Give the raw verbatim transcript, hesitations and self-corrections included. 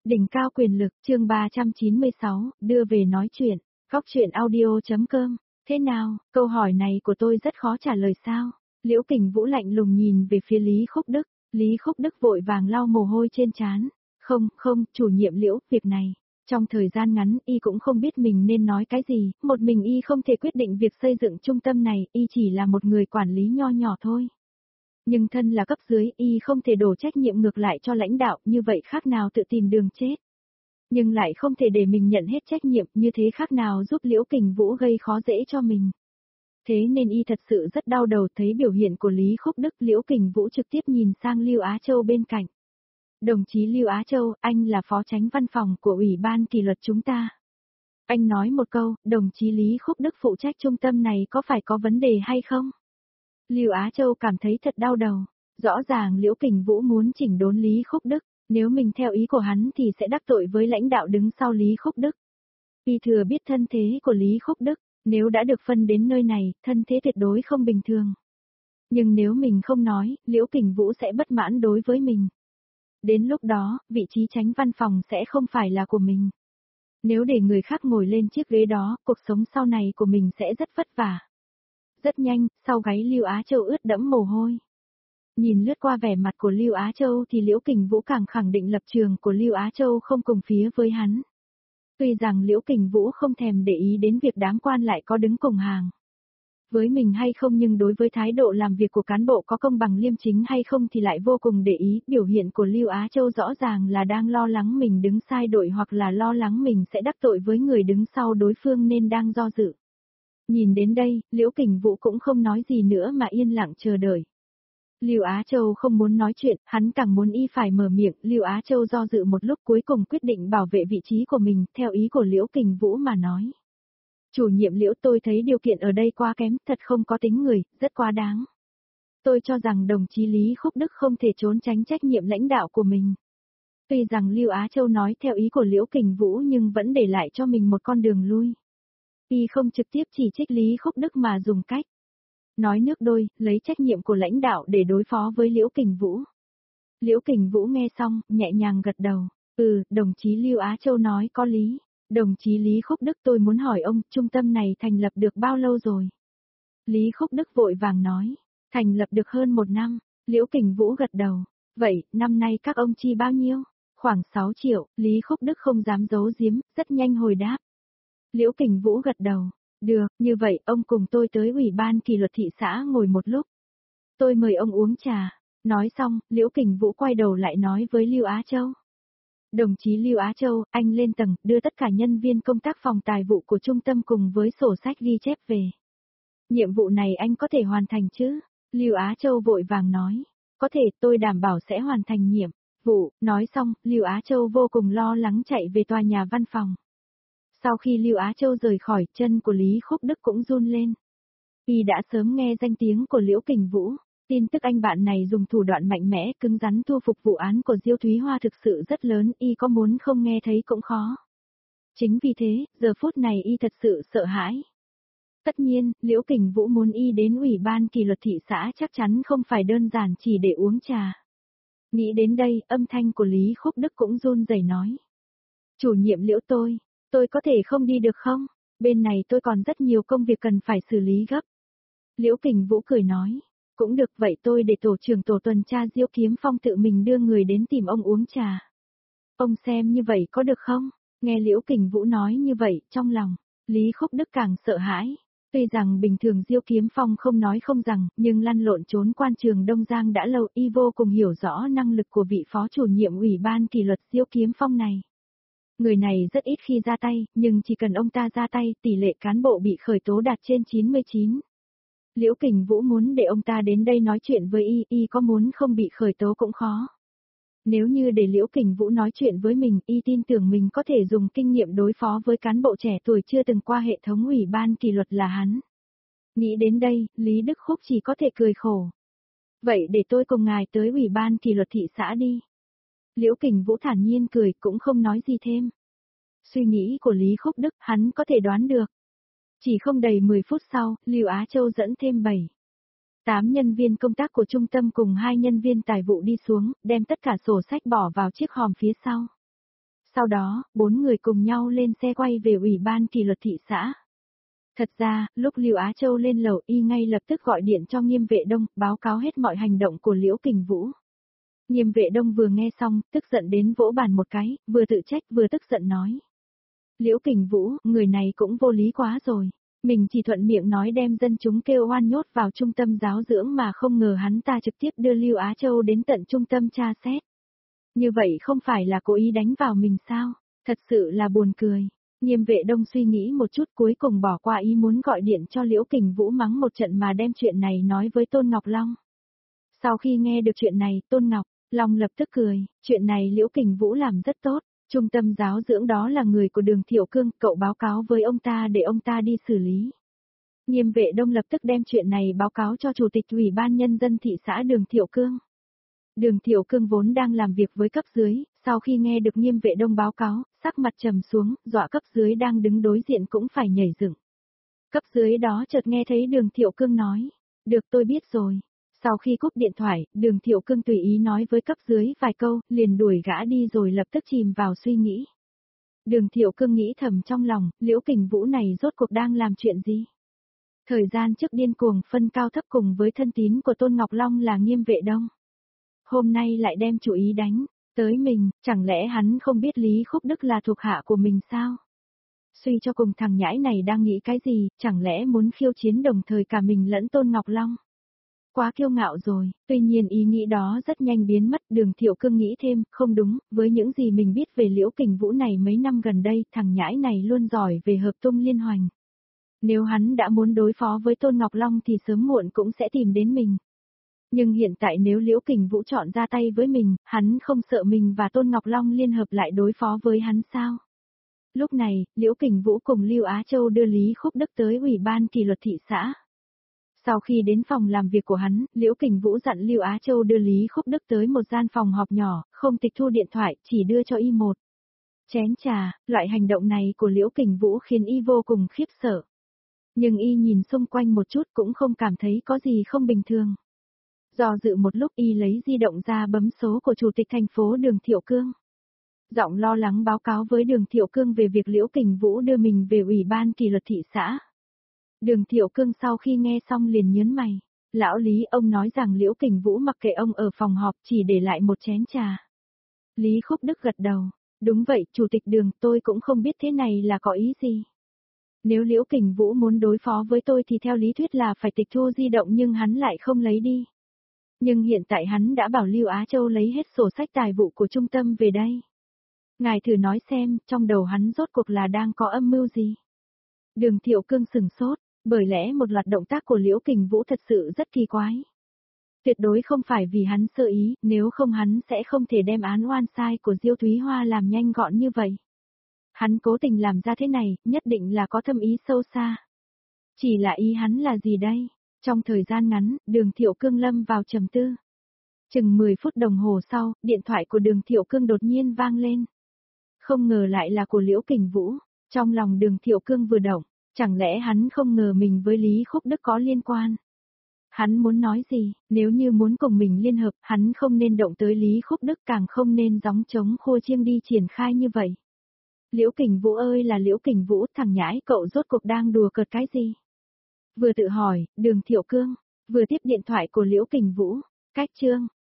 Đỉnh cao quyền lực, chương ba trăm chín mươi sáu, đưa về nói chuyện, góc chuyện audio.com. Thế nào, câu hỏi này của tôi rất khó trả lời sao? Liễu Kình Vũ lạnh lùng nhìn về phía Lý Khúc Đức, Lý Khúc Đức vội vàng lau mồ hôi trên trán. Không, không, chủ nhiệm Liễu, việc này, trong thời gian ngắn y cũng không biết mình nên nói cái gì, một mình y không thể quyết định việc xây dựng trung tâm này, y chỉ là một người quản lý nho nhỏ thôi. Nhưng thân là cấp dưới, y không thể đổ trách nhiệm ngược lại cho lãnh đạo, như vậy khác nào tự tìm đường chết. Nhưng lại không thể để mình nhận hết trách nhiệm, như thế khác nào giúp Liễu Kình Vũ gây khó dễ cho mình. Thế nên y thật sự rất đau đầu, thấy biểu hiện của Lý Khúc Đức, Liễu Kình Vũ trực tiếp nhìn sang Lưu Á Châu bên cạnh. Đồng chí Lưu Á Châu, anh là phó chánh văn phòng của Ủy ban kỷ luật chúng ta. Anh nói một câu, đồng chí Lý Khúc Đức phụ trách trung tâm này có phải có vấn đề hay không? Lưu Á Châu cảm thấy thật đau đầu. Rõ ràng Liễu Kình Vũ muốn chỉnh đốn Lý Khúc Đức, nếu mình theo ý của hắn thì sẽ đắc tội với lãnh đạo đứng sau Lý Khúc Đức. Y thừa biết thân thế của Lý Khúc Đức, nếu đã được phân đến nơi này, thân thế tuyệt đối không bình thường. Nhưng nếu mình không nói, Liễu Kình Vũ sẽ bất mãn đối với mình. Đến lúc đó, vị trí chánh văn phòng sẽ không phải là của mình. Nếu để người khác ngồi lên chiếc ghế đó, cuộc sống sau này của mình sẽ rất vất vả. Rất nhanh, sau gáy Lưu Á Châu ướt đẫm mồ hôi. Nhìn lướt qua vẻ mặt của Lưu Á Châu thì Liễu Kình Vũ càng khẳng định lập trường của Lưu Á Châu không cùng phía với hắn. Tuy rằng Liễu Kình Vũ không thèm để ý đến việc đám quan lại có đứng cùng hàng với mình hay không, nhưng đối với thái độ làm việc của cán bộ có công bằng liêm chính hay không thì lại vô cùng để ý. Biểu hiện của Lưu Á Châu rõ ràng là đang lo lắng mình đứng sai đội hoặc là lo lắng mình sẽ đắc tội với người đứng sau đối phương nên đang do dự. Nhìn đến đây, Liễu Kình Vũ cũng không nói gì nữa mà yên lặng chờ đợi. Lưu Á Châu không muốn nói chuyện, hắn càng muốn y phải mở miệng. Lưu Á Châu do dự một lúc cuối cùng quyết định bảo vệ vị trí của mình, theo ý của Liễu Kình Vũ mà nói. Chủ nhiệm Liễu, tôi thấy điều kiện ở đây quá kém, thật không có tính người, rất quá đáng. Tôi cho rằng đồng chí Lý Khúc Đức không thể trốn tránh trách nhiệm lãnh đạo của mình. Tuy rằng Lưu Á Châu nói theo ý của Liễu Kình Vũ nhưng vẫn để lại cho mình một con đường lui. Y không trực tiếp chỉ trích Lý Khúc Đức mà dùng cách nói nước đôi, lấy trách nhiệm của lãnh đạo để đối phó với Liễu Kình Vũ. Liễu Kình Vũ nghe xong, nhẹ nhàng gật đầu. Ừ, đồng chí Lưu Á Châu nói có lý. Đồng chí Lý Khúc Đức, tôi muốn hỏi ông, trung tâm này thành lập được bao lâu rồi? Lý Khúc Đức vội vàng nói, thành lập được hơn một năm. Liễu Kình Vũ gật đầu. Vậy, năm nay các ông chi bao nhiêu? Khoảng sáu triệu, Lý Khúc Đức không dám giấu giếm, rất nhanh hồi đáp. Liễu Kình Vũ gật đầu. Được, như vậy ông cùng tôi tới Ủy ban kỷ luật thị xã ngồi một lúc. Tôi mời ông uống trà. Nói xong, Liễu Kình Vũ quay đầu lại nói với Lưu Á Châu. Đồng chí Lưu Á Châu, anh lên tầng, đưa tất cả nhân viên công tác phòng tài vụ của trung tâm cùng với sổ sách ghi chép về. Nhiệm vụ này anh có thể hoàn thành chứ? Lưu Á Châu vội vàng nói. Có thể, tôi đảm bảo sẽ hoàn thành nhiệm vụ. Nói xong, Lưu Á Châu vô cùng lo lắng chạy về tòa nhà văn phòng. Sau khi Lưu Á Châu rời khỏi, chân của Lý Khúc Đức cũng run lên. Y đã sớm nghe danh tiếng của Liễu Kình Vũ, tin tức anh bạn này dùng thủ đoạn mạnh mẽ, cứng rắn thu phục vụ án của Diêu Thúy Hoa thực sự rất lớn, y có muốn không nghe thấy cũng khó. Chính vì thế, giờ phút này y thật sự sợ hãi. Tất nhiên, Liễu Kình Vũ muốn y đến Ủy ban kỷ luật thị xã chắc chắn không phải đơn giản chỉ để uống trà. Nghĩ đến đây, âm thanh của Lý Khúc Đức cũng run rẩy nói. Chủ nhiệm Liễu, tôi, tôi có thể không đi được không? Bên này tôi còn rất nhiều công việc cần phải xử lý gấp. Liễu Kình Vũ cười nói. Cũng được, vậy tôi để tổ trưởng tổ tuần tra Diêu Kiếm Phong tự mình đưa người đến tìm ông uống trà. Ông xem như vậy có được không? Nghe Liễu Kình Vũ nói như vậy, trong lòng, Lý Khúc Đức càng sợ hãi. Tuy rằng bình thường Diêu Kiếm Phong không nói không rằng, nhưng lăn lộn trốn quan trường Đông Giang đã lâu, y vô cùng hiểu rõ năng lực của vị phó chủ nhiệm Ủy ban kỷ luật Diêu Kiếm Phong này. Người này rất ít khi ra tay, nhưng chỉ cần ông ta ra tay, tỷ lệ cán bộ bị khởi tố đạt trên chín mươi chín. Liễu Kình Vũ muốn để ông ta đến đây nói chuyện với y, y có muốn không bị khởi tố cũng khó. Nếu như để Liễu Kình Vũ nói chuyện với mình, y tin tưởng mình có thể dùng kinh nghiệm đối phó với cán bộ trẻ tuổi chưa từng qua hệ thống Ủy ban kỷ luật là hắn. Nghĩ đến đây, Lý Đức Khúc chỉ có thể cười khổ. Vậy để tôi cùng ngài tới Ủy ban kỷ luật thị xã đi. Liễu Kình Vũ thản nhiên cười, cũng không nói gì thêm. Suy nghĩ của Lý Khúc Đức, hắn có thể đoán được. Chỉ không đầy mười phút sau, Lưu Á Châu dẫn thêm bảy, tám nhân viên công tác của trung tâm cùng hai nhân viên tài vụ đi xuống, đem tất cả sổ sách bỏ vào chiếc hòm phía sau. Sau đó, bốn người cùng nhau lên xe quay về ủy ban kỷ luật thị xã. Thật ra, lúc Lưu Á Châu lên lầu y ngay lập tức gọi điện cho Nghiêm Vệ Đông, báo cáo hết mọi hành động của Liễu Kình Vũ. Nghiêm Vệ Đông vừa nghe xong, tức giận đến vỗ bàn một cái, vừa tự trách vừa tức giận nói. Liễu Kình Vũ, người này cũng vô lý quá rồi. Mình chỉ thuận miệng nói đem dân chúng kêu oan nhốt vào trung tâm giáo dưỡng mà không ngờ hắn ta trực tiếp đưa Lưu Á Châu đến tận trung tâm tra xét. Như vậy không phải là cố ý đánh vào mình sao? Thật sự là buồn cười. Nghiêm Vệ Đông suy nghĩ một chút cuối cùng bỏ qua ý muốn gọi điện cho Liễu Kình Vũ mắng một trận mà đem chuyện này nói với Tôn Ngọc Long. Sau khi nghe được chuyện này, Tôn Ngọc Long lập tức cười, chuyện này Liễu Kình Vũ làm rất tốt. Trung tâm giáo dưỡng đó là người của Đường Thiệu Cương, cậu báo cáo với ông ta để ông ta đi xử lý. Nghiêm Vệ Đông lập tức đem chuyện này báo cáo cho Chủ tịch Ủy ban Nhân dân thị xã Đường Thiệu Cương. Đường Thiệu Cương vốn đang làm việc với cấp dưới, sau khi nghe được Nghiêm Vệ Đông báo cáo, sắc mặt trầm xuống, dọa cấp dưới đang đứng đối diện cũng phải nhảy dựng. Cấp dưới đó chợt nghe thấy Đường Thiệu Cương nói, được tôi biết rồi. Sau khi cúp điện thoại, Đường Thiệu Cương tùy ý nói với cấp dưới vài câu, liền đuổi gã đi rồi lập tức chìm vào suy nghĩ. Đường Thiệu Cương nghĩ thầm trong lòng, Liễu Kình Vũ này rốt cuộc đang làm chuyện gì? Thời gian trước điên cuồng phân cao thấp cùng với thân tín của Tôn Ngọc Long là Nghiêm Vệ Đông. Hôm nay lại đem chủ ý đánh tới mình, chẳng lẽ hắn không biết Lý Khúc Đức là thuộc hạ của mình sao? Suy cho cùng thằng nhãi này đang nghĩ cái gì, chẳng lẽ muốn khiêu chiến đồng thời cả mình lẫn Tôn Ngọc Long? Quá kiêu ngạo rồi, tuy nhiên ý nghĩ đó rất nhanh biến mất. Đường Thiệu Cương nghĩ thêm, không đúng, với những gì mình biết về Liễu Kình Vũ này mấy năm gần đây, thằng nhãi này luôn giỏi về hợp tung liên hoành. Nếu hắn đã muốn đối phó với Tôn Ngọc Long thì sớm muộn cũng sẽ tìm đến mình. Nhưng hiện tại nếu Liễu Kình Vũ chọn ra tay với mình, hắn không sợ mình và Tôn Ngọc Long liên hợp lại đối phó với hắn sao? Lúc này, Liễu Kình Vũ cùng Lưu Á Châu đưa Lý Khúc Đức tới Ủy ban kỷ luật thị xã. Sau khi đến phòng làm việc của hắn, Liễu Kình Vũ dặn Lưu Á Châu đưa Lý Khúc Đức tới một gian phòng họp nhỏ, không tịch thu điện thoại, chỉ đưa cho y một chén trà. Loại hành động này của Liễu Kình Vũ khiến y vô cùng khiếp sợ. Nhưng y nhìn xung quanh một chút cũng không cảm thấy có gì không bình thường. Do dự một lúc y lấy di động ra bấm số của Chủ tịch thành phố Đường Thiệu Cương. Giọng lo lắng báo cáo với Đường Thiệu Cương về việc Liễu Kình Vũ đưa mình về Ủy ban kỷ luật thị xã. Đường Thiệu Cương sau khi nghe xong liền nhớn mày. Lão Lý, ông nói rằng Liễu Kình Vũ mặc kệ ông ở phòng họp chỉ để lại một chén trà. Lý Khúc Đức gật đầu. Đúng vậy, Chủ tịch Đường, tôi cũng không biết thế này là có ý gì. Nếu Liễu Kình Vũ muốn đối phó với tôi thì theo lý thuyết là phải tịch thu di động nhưng hắn lại không lấy đi. Nhưng hiện tại hắn đã bảo Lưu Á Châu lấy hết sổ sách tài vụ của trung tâm về đây. Ngài thử nói xem, trong đầu hắn rốt cuộc là đang có âm mưu gì? Đường Thiệu Cương sừng sốt, bởi lẽ một loạt động tác của Liễu Kình Vũ thật sự rất kỳ quái. Tuyệt đối không phải vì hắn sơ ý, nếu không hắn sẽ không thể đem án oan sai của Diêu Thúy Hoa làm nhanh gọn như vậy. Hắn cố tình làm ra thế này, nhất định là có thâm ý sâu xa. Chỉ là ý hắn là gì đây? Trong thời gian ngắn, Đường Thiệu Cương lâm vào trầm tư. Chừng mười phút đồng hồ sau, điện thoại của Đường Thiệu Cương đột nhiên vang lên. Không ngờ lại là của Liễu Kình Vũ. Trong lòng Đường Thiệu Cương vừa động, chẳng lẽ hắn không ngờ mình với Lý Khúc Đức có liên quan? Hắn muốn nói gì, nếu như muốn cùng mình liên hợp, hắn không nên động tới Lý Khúc Đức, càng không nên gióng trống khua chiêng đi triển khai như vậy. Liễu Kình Vũ ơi là Liễu Kình Vũ, thằng nhãi cậu rốt cuộc đang đùa cợt cái gì? Vừa tự hỏi, Đường Thiệu Cương, vừa tiếp điện thoại của Liễu Kình Vũ, cách chương.